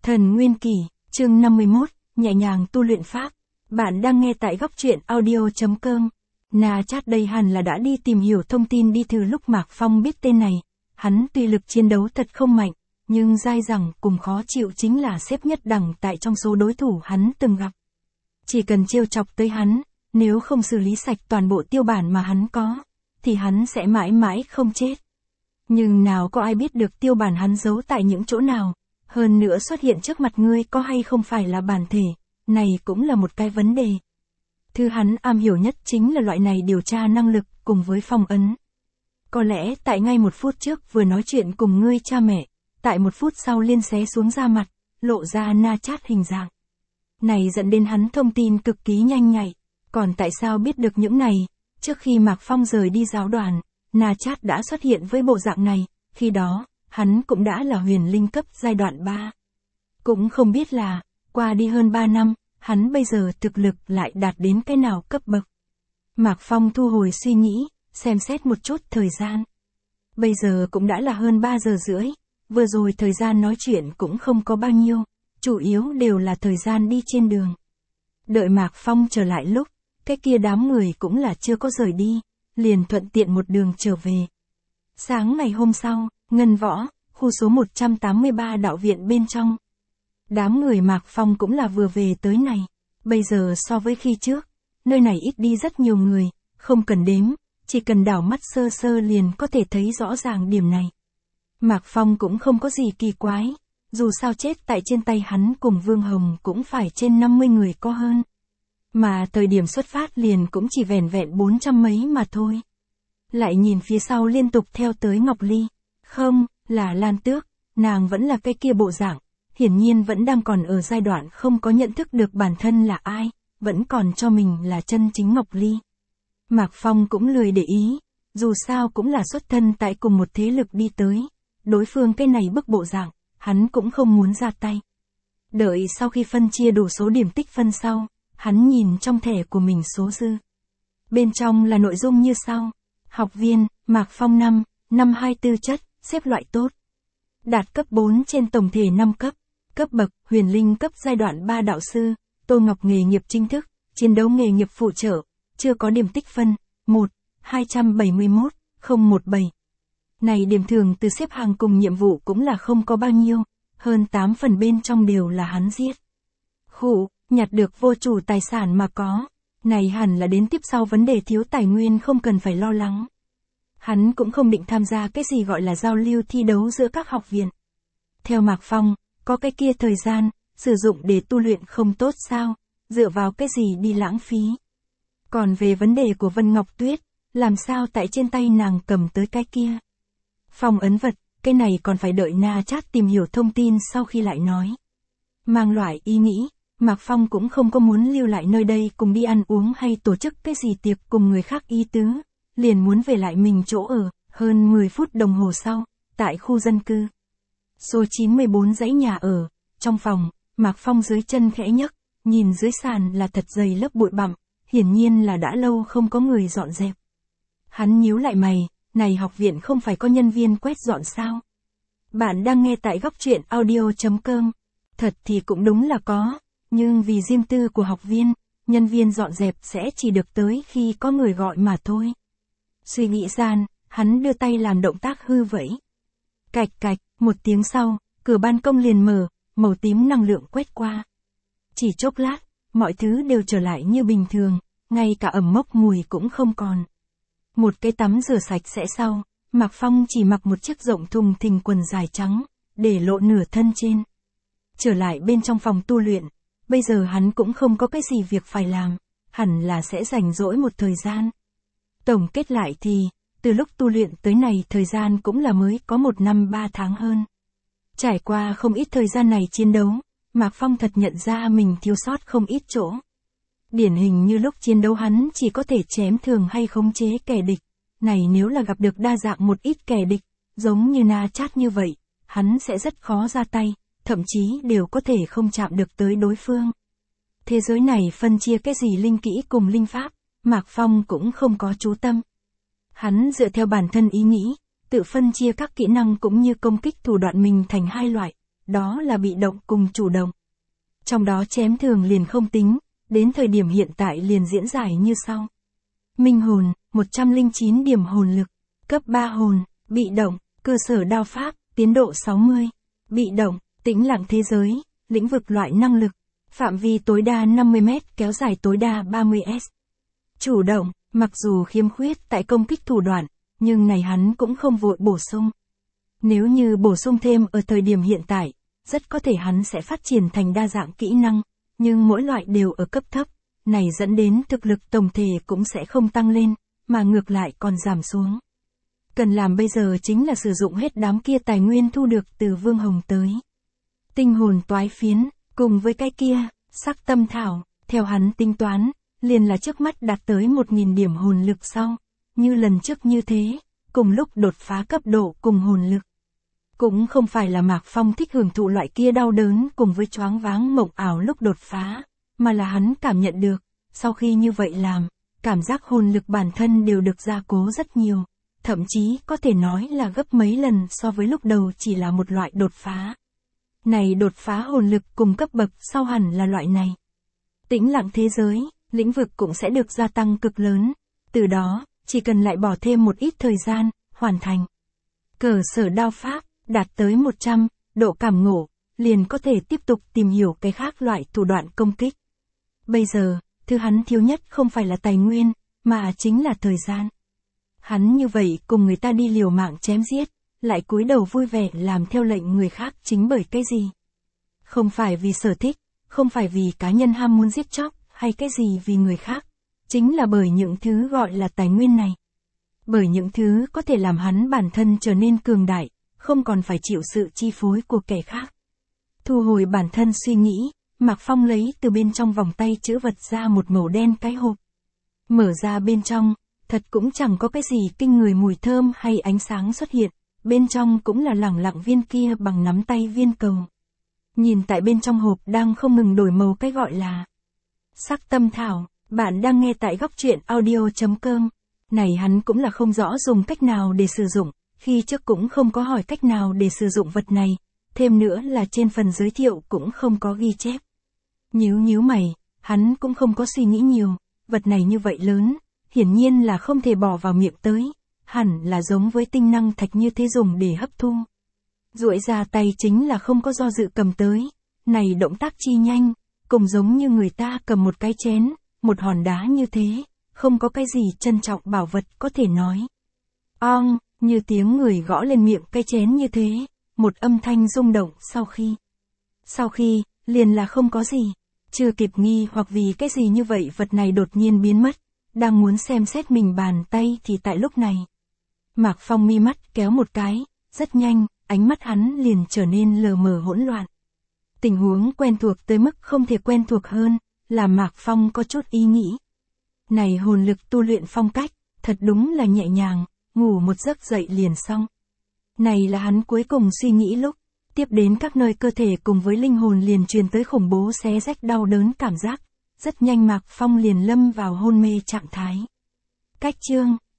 Thần Nguyên Kỷ, chương 51, nhẹ nhàng tu luyện pháp. Bạn đang nghe tại góc truyện audio.com. Na Chát đây hẳn là đã đi tìm hiểu thông tin đi từ lúc Mạc Phong biết tên này. Hắn tuy lực chiến đấu thật không mạnh, nhưng dai dẳng cùng khó chịu chính là xếp nhất đẳng tại trong số đối thủ hắn từng gặp. Chỉ cần trêu chọc tới hắn, nếu không xử lý sạch toàn bộ tiêu bản mà hắn có, thì hắn sẽ mãi mãi không chết. Nhưng nào có ai biết được tiêu bản hắn giấu tại những chỗ nào, hơn nữa xuất hiện trước mặt ngươi có hay không phải là bản thể, này cũng là một cái vấn đề. Thứ hắn am hiểu nhất chính là loại này điều tra năng lực cùng với phong ấn. Có lẽ tại ngay một phút trước vừa nói chuyện cùng ngươi cha mẹ, tại một phút sau liên xé xuống da mặt, lộ ra Na Chát hình dạng. Này dẫn đến hắn thông tin cực kỳ nhanh nhạy, còn tại sao biết được những này, trước khi Mạc Phong rời đi giáo đoàn, Na Chát đã xuất hiện với bộ dạng này, khi đó, hắn cũng đã là huyền linh cấp giai đoạn 3. Cũng không biết là, qua đi hơn 3 năm, hắn bây giờ thực lực lại đạt đến cái nào cấp bậc. Mạc Phong thu hồi suy nghĩ, xem xét một chút thời gian. Bây giờ cũng đã là hơn 3 giờ rưỡi, vừa rồi thời gian nói chuyện cũng không có bao nhiêu, chủ yếu đều là thời gian đi trên đường. Đợi Mạc Phong trở lại lúc, cái kia đám người cũng là chưa có rời đi, liền thuận tiện một đường trở về. Sáng ngày hôm sau, Ngân Võ, khu số 183 đạo viện bên trong. Đám người Mạc Phong cũng là vừa về tới này. Bây giờ so với khi trước, nơi này ít đi rất nhiều người, không cần đếm, chỉ cần đảo mắt sơ sơ liền có thể thấy rõ ràng điểm này. Mạc Phong cũng không có gì kỳ quái, dù sao chết tại trên tay hắn cùng Vương Hồng cũng phải trên 50 người có hơn. Mà thời điểm xuất phát liền cũng chỉ vẻn vẹn 400 mấy mà thôi. Lại nhìn phía sau liên tục theo tới Ngọc Ly. Không, là Lan Tước, nàng vẫn là cái kia bộ dạng, hiển nhiên vẫn đang còn ở giai đoạn không có nhận thức được bản thân là ai, vẫn còn cho mình là chân chính Ngọc Ly. Mạc Phong cũng lười để ý, dù sao cũng là xuất thân tại cùng một thế lực đi tới, đối phương cái này bức bộ dạng, hắn cũng không muốn ra tay. Đợi sau khi phân chia đủ số điểm tích phân sau, hắn nhìn trong thẻ của mình số dư. Bên trong là nội dung như sau. Học viên, Mạc Phong 524 chất, xếp loại tốt. Đạt cấp 4 trên tổng thể 5 cấp. Cấp bậc, huyền linh cấp giai đoạn 3 đạo sư, Tô Ngọc nghề nghiệp chính thức, chiến đấu nghề nghiệp phụ trợ, chưa có điểm tích phân, 1-271-017. Này điểm thường từ xếp hàng cùng nhiệm vụ cũng là không có bao nhiêu, hơn 8 phần bên trong đều là hắn giết. Khủ, nhặt được vô chủ tài sản mà có. Này hẳn là đến tiếp sau vấn đề thiếu tài nguyên không cần phải lo lắng. Hắn cũng không định tham gia cái gì gọi là giao lưu thi đấu giữa các học viện. Theo Mạc Phong, có cái kia thời gian, sử dụng để tu luyện không tốt sao, dựa vào cái gì đi lãng phí. Còn về vấn đề của Vân Ngọc Tuyết, làm sao tại trên tay nàng cầm tới cái kia. Phong ấn vật, cái này còn phải đợi Na Chát tìm hiểu thông tin sau khi lại nói. Mang loại ý nghĩ, Mạc Phong cũng không có muốn lưu lại nơi đây cùng đi ăn uống hay tổ chức cái gì tiệc cùng người khác ý tứ, liền muốn về lại mình chỗ ở, hơn 10 phút đồng hồ sau, tại khu dân cư. Số 94 dãy nhà ở, trong phòng, Mạc Phong dưới chân khẽ nhấc, nhìn dưới sàn là thật dày lớp bụi bặm, hiển nhiên là đã lâu không có người dọn dẹp. Hắn nhíu lại mày, này học viện không phải có nhân viên quét dọn sao? Bạn đang nghe tại góc truyện audio.com, thật thì cũng đúng là có. Nhưng vì riêng tư của học viên, nhân viên dọn dẹp sẽ chỉ được tới khi có người gọi mà thôi. Suy nghĩ gian, hắn đưa tay làm động tác hư vẫy. Cạch cạch, một tiếng sau, cửa ban công liền mở, màu tím năng lượng quét qua. Chỉ chốc lát, mọi thứ đều trở lại như bình thường, ngay cả ẩm mốc mùi cũng không còn. Một cái tắm rửa sạch sẽ sau, Mạc Phong chỉ mặc một chiếc rộng thùng thình quần dài trắng, để lộ nửa thân trên. Trở lại bên trong phòng tu luyện. Bây giờ hắn cũng không có cái gì việc phải làm, hẳn là sẽ rảnh rỗi một thời gian. Tổng kết lại thì, từ lúc tu luyện tới này thời gian cũng là mới có 1 năm 3 tháng hơn. Trải qua không ít thời gian này chiến đấu, Mạc Phong thật nhận ra mình thiếu sót không ít chỗ. Điển hình như lúc chiến đấu hắn chỉ có thể chém thường hay khống chế kẻ địch. Này nếu là gặp được đa dạng một ít kẻ địch, giống như Na Chát như vậy, hắn sẽ rất khó ra tay. Thậm chí đều có thể không chạm được tới đối phương. Thế giới này phân chia cái gì linh kỹ cùng linh pháp, Mạc Phong cũng không có chú tâm. Hắn dựa theo bản thân ý nghĩ, tự phân chia các kỹ năng cũng như công kích thủ đoạn mình thành hai loại, đó là bị động cùng chủ động. Trong đó chém thường liền không tính, đến thời điểm hiện tại liền diễn giải như sau. Minh hồn, 109 điểm hồn lực, cấp 3 hồn, bị động, cơ sở đao pháp, tiến độ 60. Bị động, tĩnh lặng thế giới, lĩnh vực loại năng lực, phạm vi tối đa 50m, kéo dài tối đa 30s. Chủ động, mặc dù khiếm khuyết tại công kích thủ đoạn, nhưng này hắn cũng không vội bổ sung. Nếu như bổ sung thêm ở thời điểm hiện tại, rất có thể hắn sẽ phát triển thành đa dạng kỹ năng, nhưng mỗi loại đều ở cấp thấp, này dẫn đến thực lực tổng thể cũng sẽ không tăng lên, mà ngược lại còn giảm xuống. Cần làm bây giờ chính là sử dụng hết đám kia tài nguyên thu được từ Vương Hồng tới. Tinh hồn toái phiến, cùng với cái kia, sắc tâm thảo, theo hắn tính toán, liền là trước mắt đạt tới 1000 điểm hồn lực sau, như lần trước như thế, cùng lúc đột phá cấp độ cùng hồn lực. Cũng không phải là Mạc Phong thích hưởng thụ loại kia đau đớn cùng với choáng váng mộng ảo lúc đột phá, mà là hắn cảm nhận được, sau khi như vậy làm, cảm giác hồn lực bản thân đều được gia cố rất nhiều, thậm chí có thể nói là gấp mấy lần so với lúc đầu chỉ là một loại đột phá. Này đột phá hồn lực cùng cấp bậc sau hẳn là loại này. Tĩnh lặng thế giới, lĩnh vực cũng sẽ được gia tăng cực lớn, từ đó, chỉ cần lại bỏ thêm một ít thời gian, hoàn thành. Cơ sở đao pháp, đạt tới 100, độ cảm ngộ, liền có thể tiếp tục tìm hiểu cái khác loại thủ đoạn công kích. Bây giờ, thứ hắn thiếu nhất không phải là tài nguyên, mà chính là thời gian. Hắn như vậy cùng người ta đi liều mạng chém giết, lại cúi đầu vui vẻ làm theo lệnh người khác chính bởi cái gì? Không phải vì sở thích, không phải vì cá nhân ham muốn giết chóc, hay cái gì vì người khác. Chính là bởi những thứ gọi là tài nguyên này. Bởi những thứ có thể làm hắn bản thân trở nên cường đại, không còn phải chịu sự chi phối của kẻ khác. Thu hồi bản thân suy nghĩ, Mạc Phong lấy từ bên trong vòng tay chữ vật ra một màu đen cái hộp. Mở ra bên trong, thật cũng chẳng có cái gì kinh người mùi thơm hay ánh sáng xuất hiện, bên trong cũng là lẳng lặng viên kia bằng nắm tay viên cầu. Nhìn tại bên trong hộp đang không ngừng đổi màu cái gọi là sắc tâm thảo, bạn đang nghe tại góc truyện audio.com. Này hắn cũng là không rõ dùng cách nào để sử dụng, khi trước cũng không có hỏi cách nào để sử dụng vật này, thêm nữa là trên phần giới thiệu cũng không có ghi chép. Nhíu mày, hắn cũng không có suy nghĩ nhiều, vật này như vậy lớn, hiển nhiên là không thể bỏ vào miệng tới, hẳn là giống với tinh năng thạch như thế dùng để hấp thu. Duỗi ra tay chính là không có do dự cầm tới, này động tác chi nhanh, cùng giống như người ta cầm một cái chén, một hòn đá như thế, không có cái gì trân trọng bảo vật có thể nói. Ong, như tiếng người gõ lên miệng cái chén như thế, một âm thanh rung động sau khi, liền là không có gì, chưa kịp nghi hoặc vì cái gì như vậy vật này đột nhiên biến mất, đang muốn xem xét mình bàn tay thì tại lúc này. Mạc Phong mi mắt kéo một cái, rất nhanh, ánh mắt hắn liền trở nên lờ mờ hỗn loạn. Tình huống quen thuộc tới mức không thể quen thuộc hơn, làm Mạc Phong có chút ý nghĩ. Này hồn lực tu luyện phong cách, thật đúng là nhẹ nhàng, ngủ một giấc dậy liền xong. Này là hắn cuối cùng suy nghĩ lúc, tiếp đến các nơi cơ thể cùng với linh hồn liền truyền tới khủng bố xé rách đau đớn cảm giác, rất nhanh Mạc Phong liền lâm vào hôn mê trạng thái. Cách chương